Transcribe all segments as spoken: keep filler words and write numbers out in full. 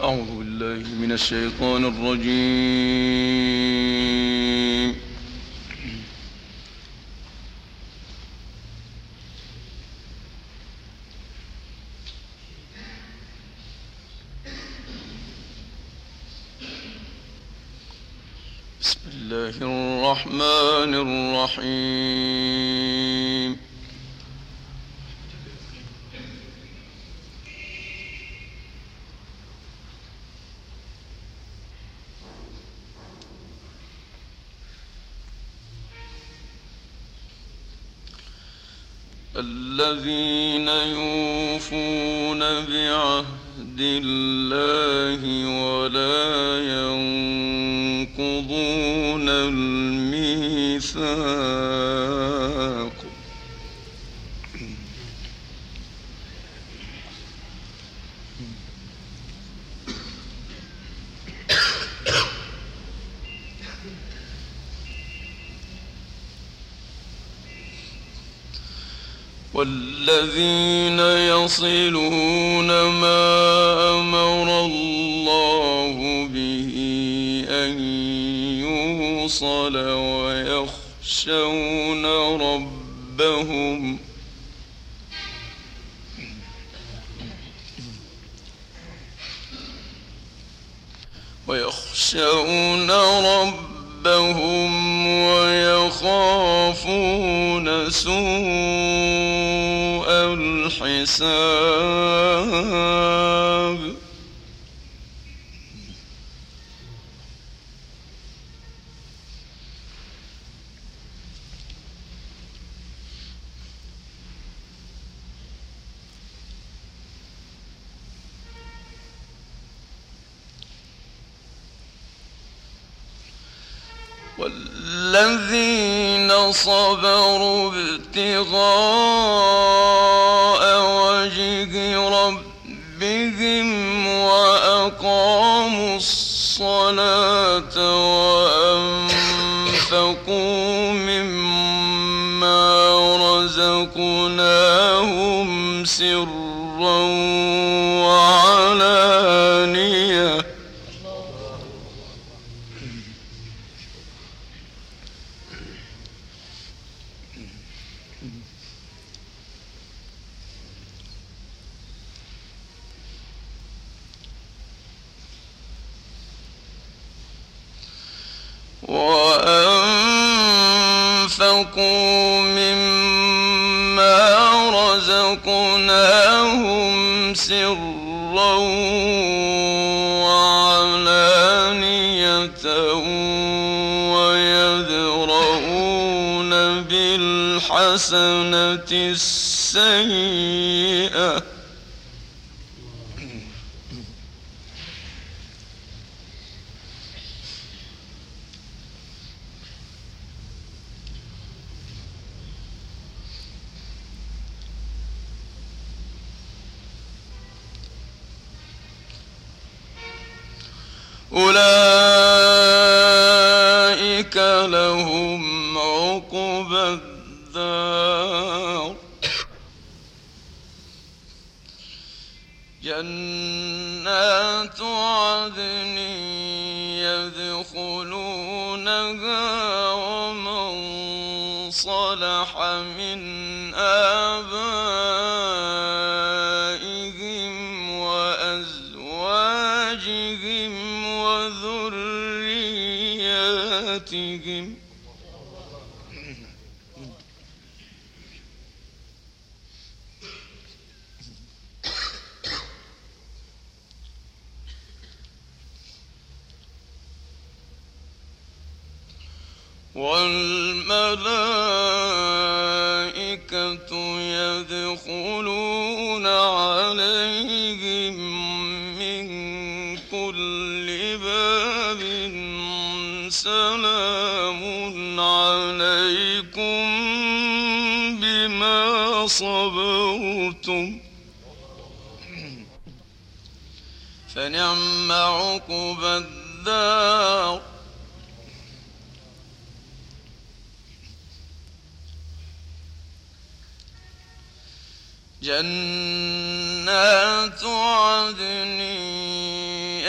أعوذ بالله من الشيطان الرجيم. بسم الله الرحمن الرحيم. الذين يوفون بعهد الله ولا ينقضون الميثاق والذين يصلون ما أمر الله به أن يوصل ويخشون ربهم ويخشون ربهم ويخافون سوء الحساب. والذين صبروا ابتغاء وجه ربهم وأقاموا الصلاة وأنفقوا مما رزقناهم سرا وعلانية وأنفقوا مما رزقناهم سرا وعلانية ويدرؤون بالحسنة السيئة أولئك لهم عقبى الدار جنات عدن يدخلونها ومن صلح من آبائهم وأزواجهم وذرياتهم والملائكة يدخلون عليهم من كل باب سلام عليكم بما صبرتم فنعم عقبى الدار جنات عدن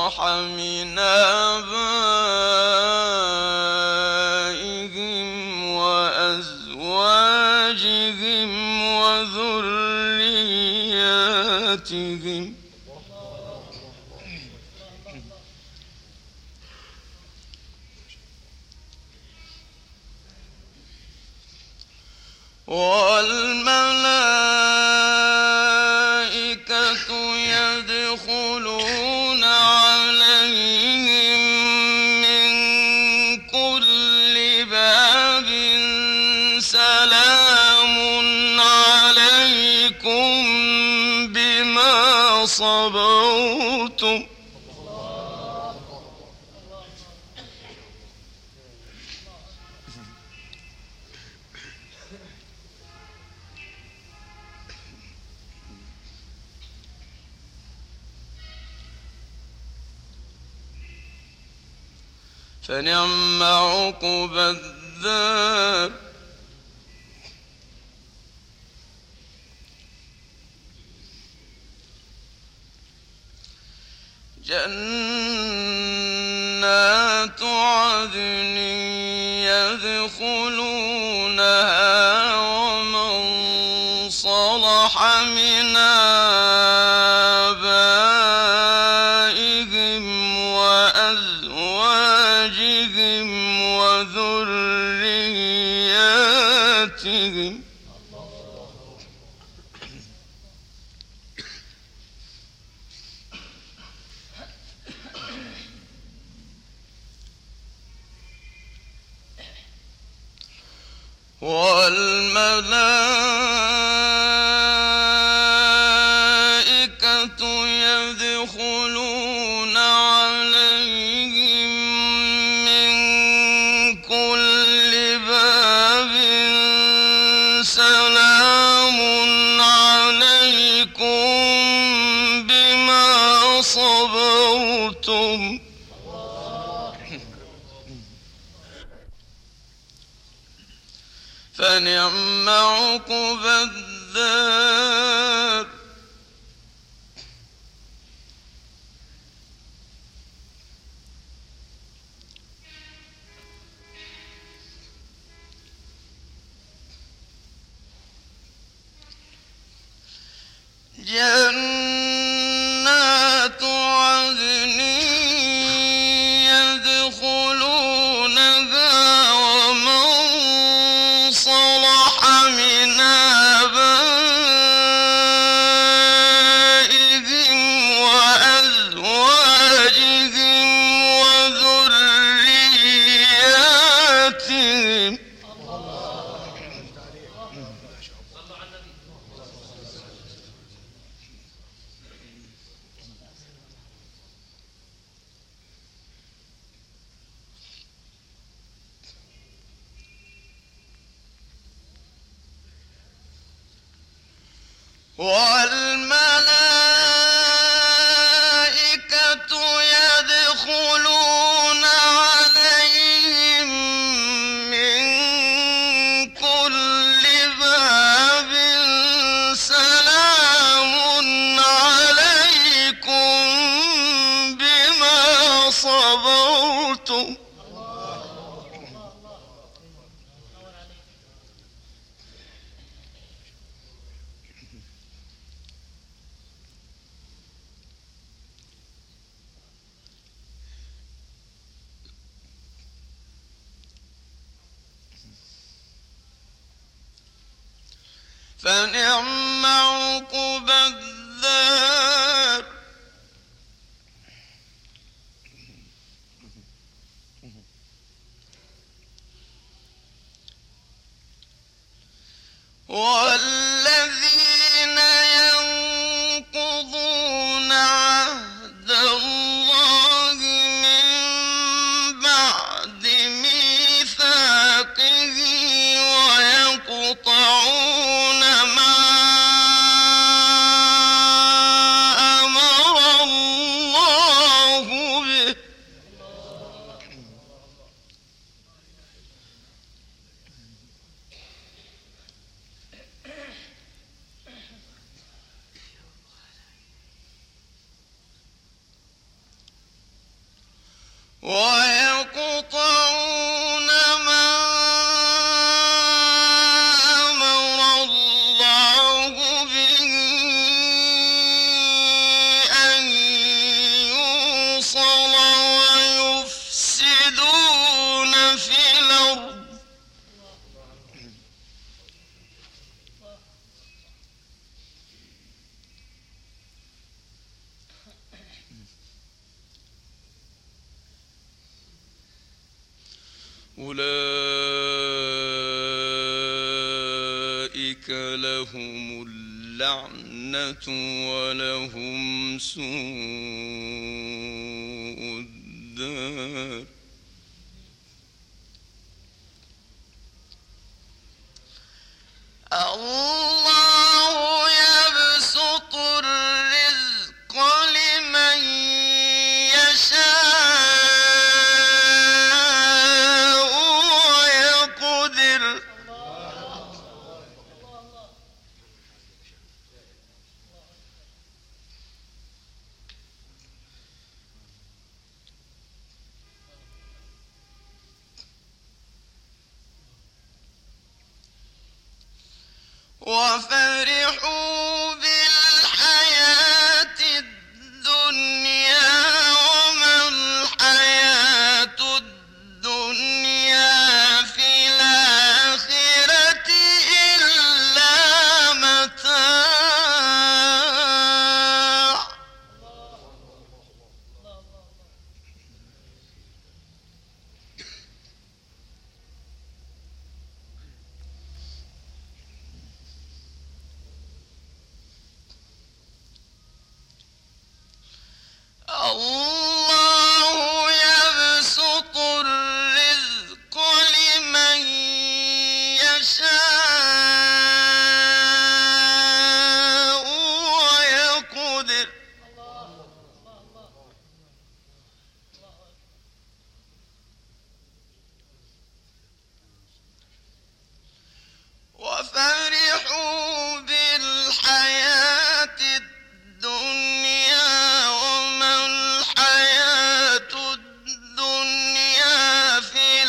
صلح من آبائهم وأزواجهم وذرياتهم والملائكة يدخلون عليهم من كل باب سلام عليكم بما صبرتم فنعم عقبى الدار. جنات عدن يدخلونها ومن صلح من آبائهم وأزواجهم وذرياتهم والملائكة يدخلون عليهم من كل باب سلام عليكم بما صبرتم فنعم عقبى الدار. جنات عدن يدخلونها ومن صلح من آبائهم وأزواجهم وذرياتهم والملائكة يدخلون عليهم من كل باب سلام عليكم بما صبرتم فنعم عقبى الدار. والذين ينقضون عهد الله من بعد ميثاقه ويقطعون ما أمر الله به أولئك لهم اللعنة ولهم سوء الدار. الله يبسط الرزق لمن يشاء ويقدر. وفرحوا بالحياة الدنيا وما الحياة الدنيا في الآخرة إلا متاع. الله يبسط الرزق لمن يشاء ويقدر. وفرحوا بالحياة الدنيا وما الحياة الدنيا في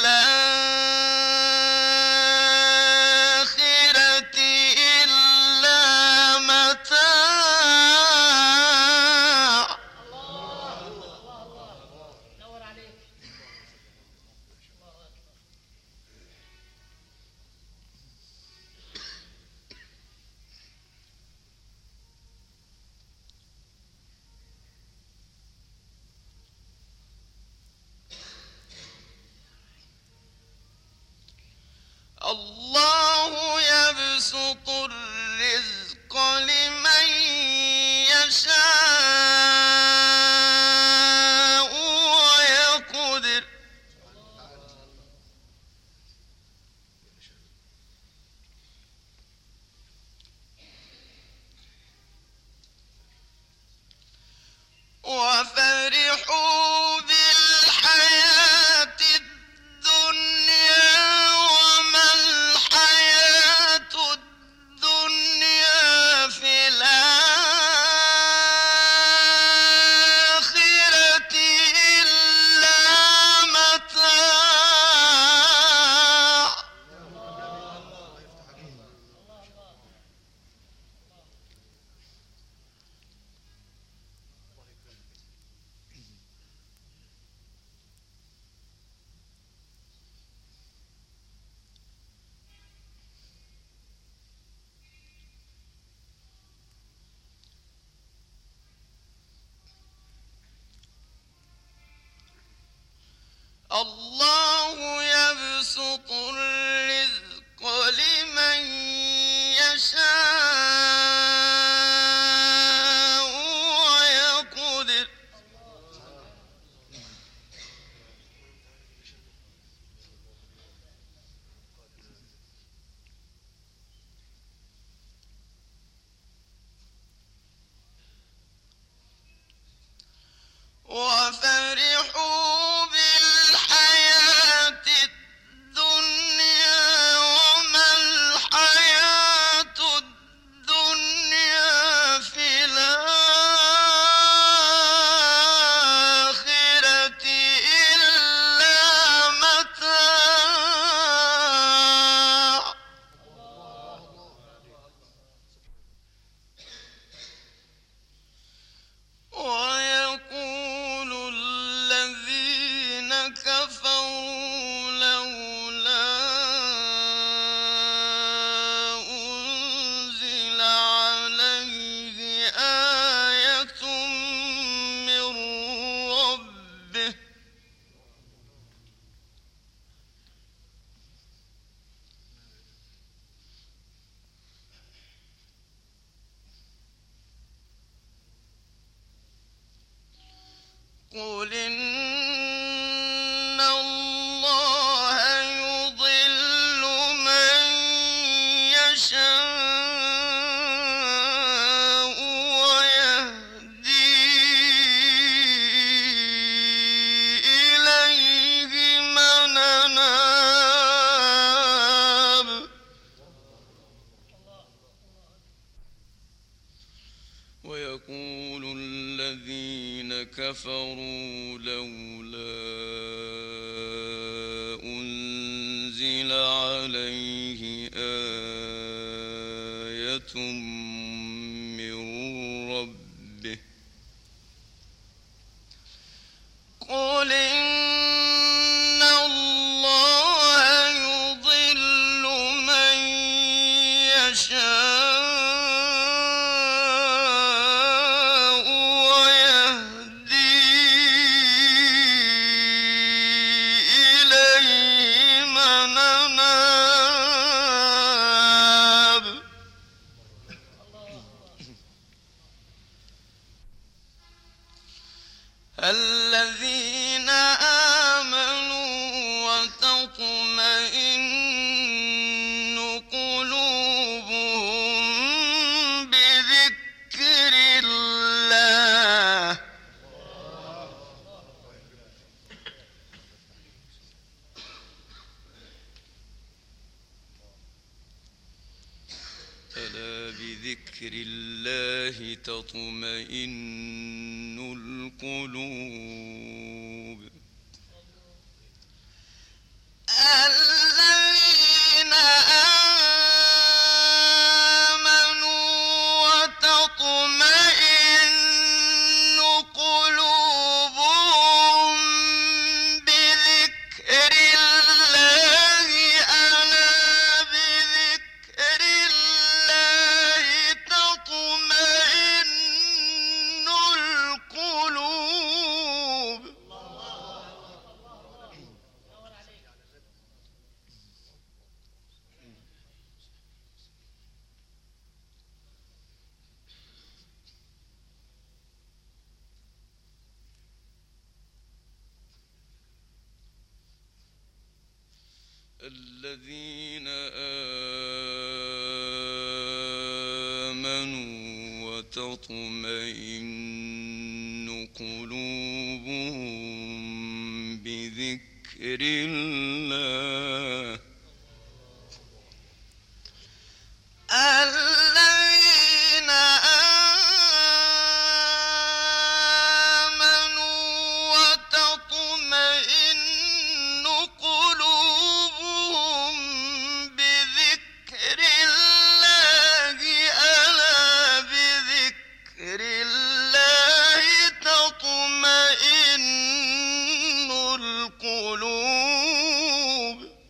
الآخرة إلا متاع. الله يبسط الرزق لمن يشاء ويقدر. وفرحوا بالحياة الدنيا وما الحياة الدنيا في الآخرة إلا متاع. الله يبسط الرزق لمن يشاء ويقدر. وفرحوا بالحياة الدنيا قل إن الله يضل من يشاء ويهدي إليه من أناب ويقول الذين كفروا لولا أنزل عليه آية من ربه قل إن الله يضل من يشاء الذين آمنوا وتطمئن قلوبهم بذكر الله ألا بذكر الله تطمئن القلوب الذين آمنوا وتطمئن قلوبهم بذكر الله ألا بذكر الله تطمئن القلوب الذين آمنوا وتطمئن قلوبهم بذكر الله الذين آمنوا وتطمئن قلوبهم بذكر الله ألا بذكر الله تطمئن القلوب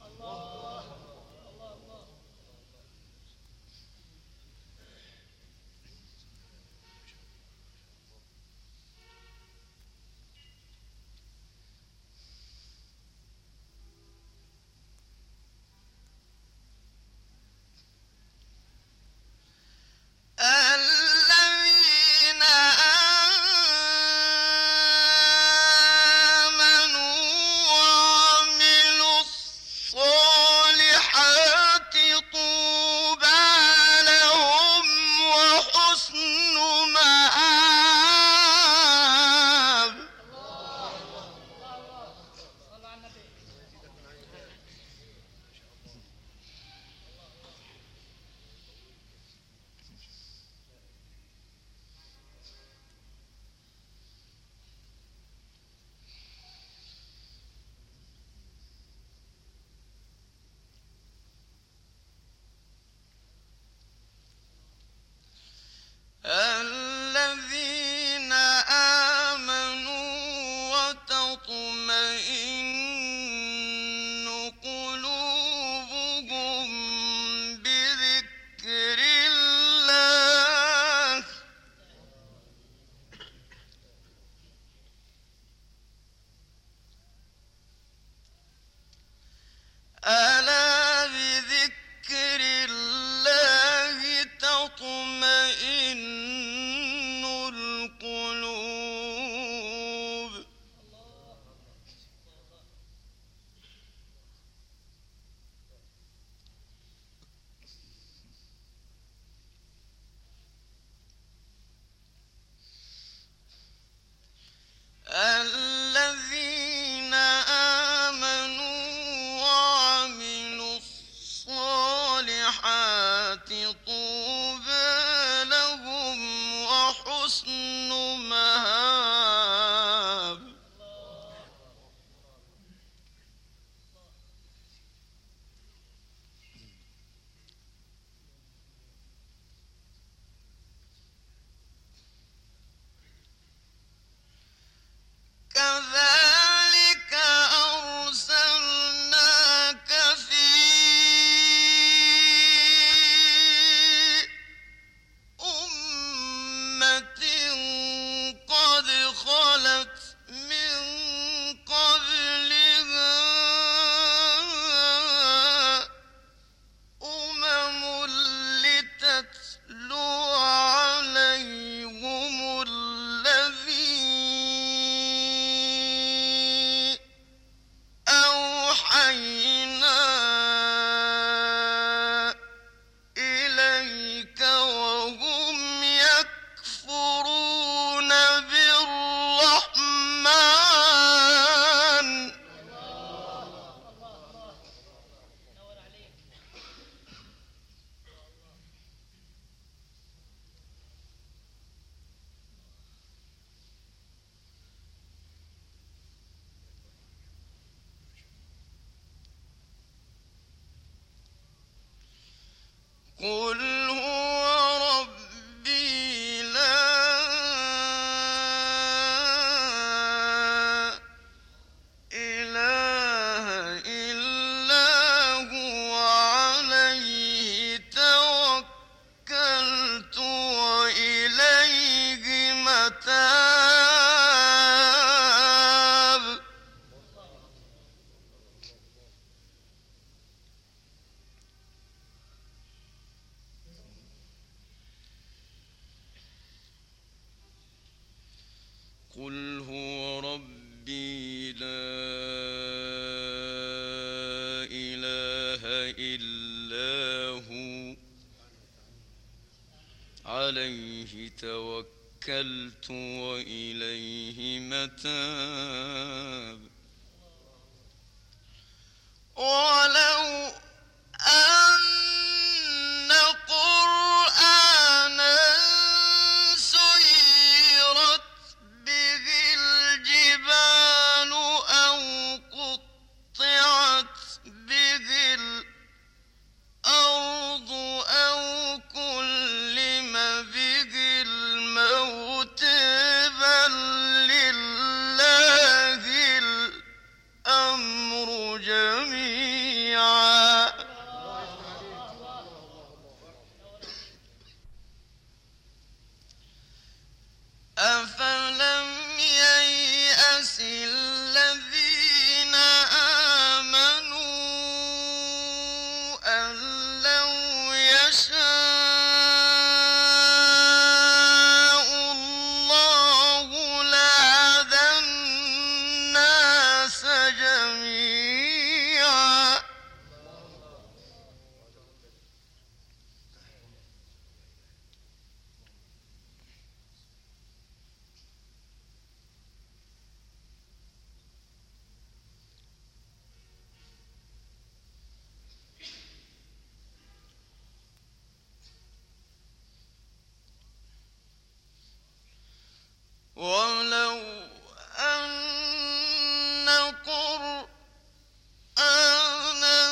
قل هو ربي لا إله إلا هو عليه توكلت وإليه متاب قل هو ربي لا إله إلا هو عليه توكلت وإليه متاب ولو أن قرآنا سيرت به الجبال أو قطعت به الأرض أو كلم به الموت بل لله الأمر جميعا أفلم ييأس الذين آمنوا أن لو يشاء الله لهدى الناس جميعا ولو أن قرآنا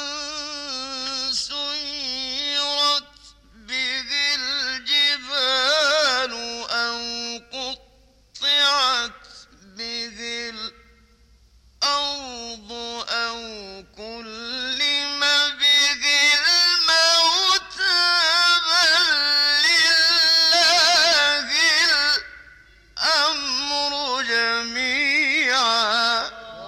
سيرت به الجبال أو قطعت به الأرض أو كلم به الموت بل لله الأمر جميعا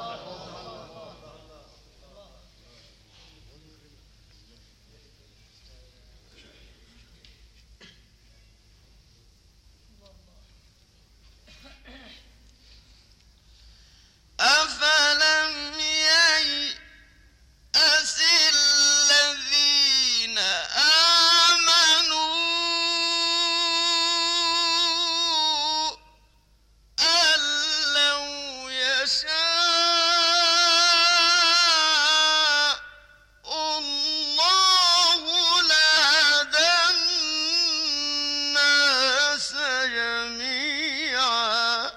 أفلم ييأس الذين آمنوا أن لو يشاء الله لهدى الناس جميعا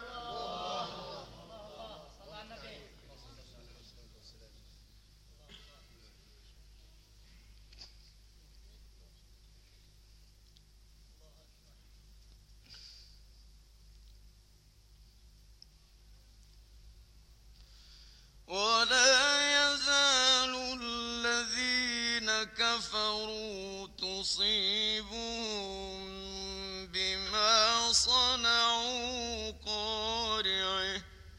ولا يزال الذين كفروا تصيبهم بما صنعوا قارعة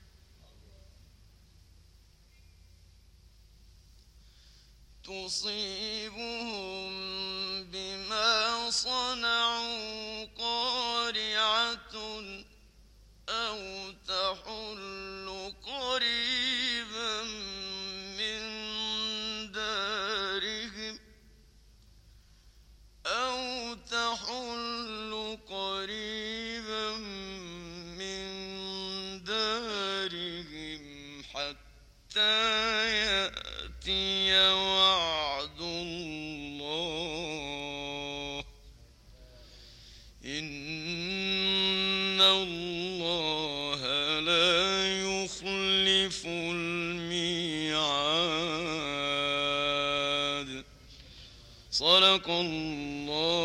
تصيبهم بما صنعوا قارعة أو تحل قريبا من دارهم أو تحل قريبا من دارهم حتى يأتي وعد الله إن الله لا يخلف الميعاد صدق الله